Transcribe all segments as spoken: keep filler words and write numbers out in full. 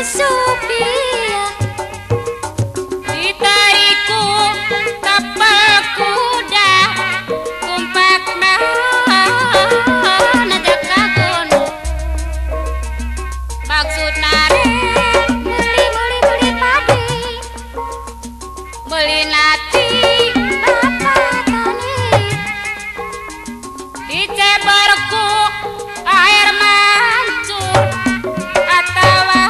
Supia ditariku tapal kuda tumpak na najak kagono maksud nare beli beli beli padi beli nati bapak tani dicebarku air mancur atawa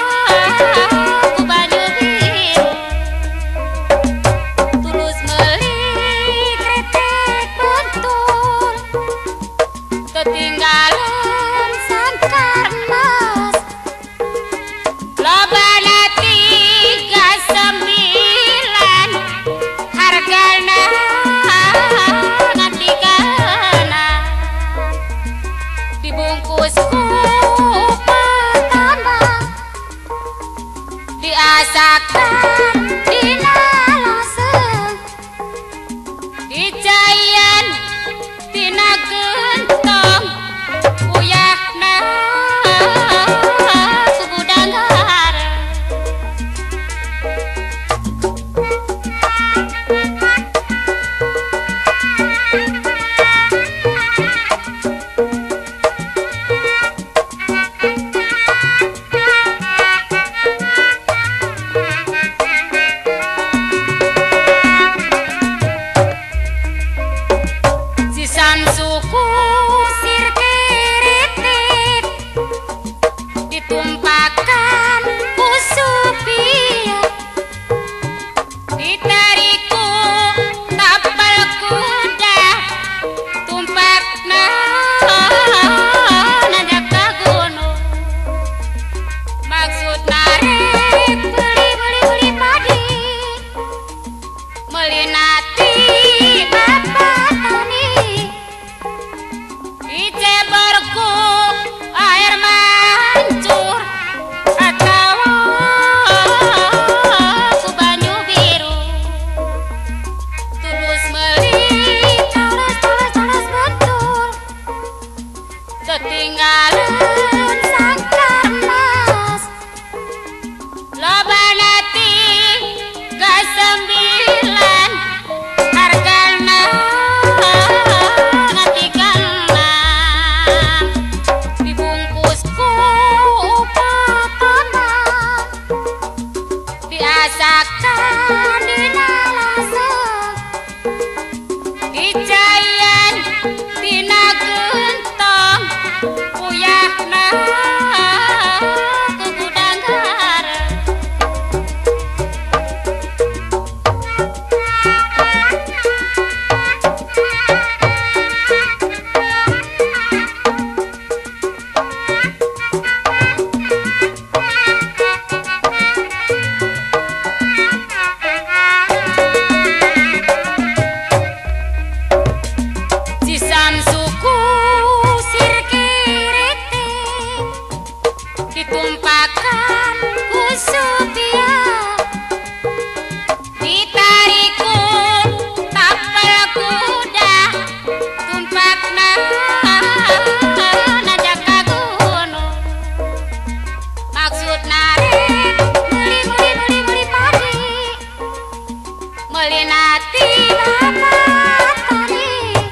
ketinggalan sangkar mas lobana tiga sembilan hargana ngantikana dibungkus ku pertama diasakan dinalaseng dijayan tina gentong uyahna subudanggar sisan suku sirkiritit ditumpakan ku Supia ditariku tapal kuda tumpakna najak kagono maksud narek beli beli beli padi melinati bapak tani dicebarku air mancur atawa ku banyu biru tulus meli talas talas talas betul ketinggalan sangkar mas lobana tiga sembilan hargana ngantikana dibungkusku pertama diasakan dinalaseng dijayan tina gentong uyahna kugudanggar sisan suku sirkiriti ditumpakan ku Supia ditariku tapal kuda tumpakna najak kagono maksud narek beli beli beli beli padi melinati bapak tani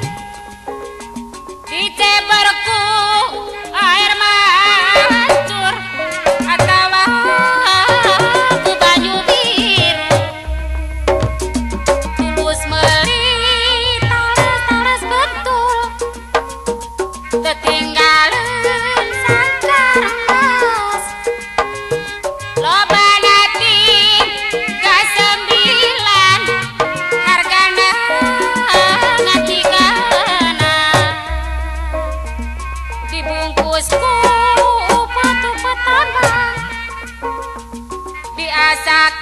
dicebarku air mancur atawa ku banyu biru tulus meli talas talas betul ketinggalan sangkar mas lobana tiga sembilan hargana ngantikana dibungkusku patu petana diasak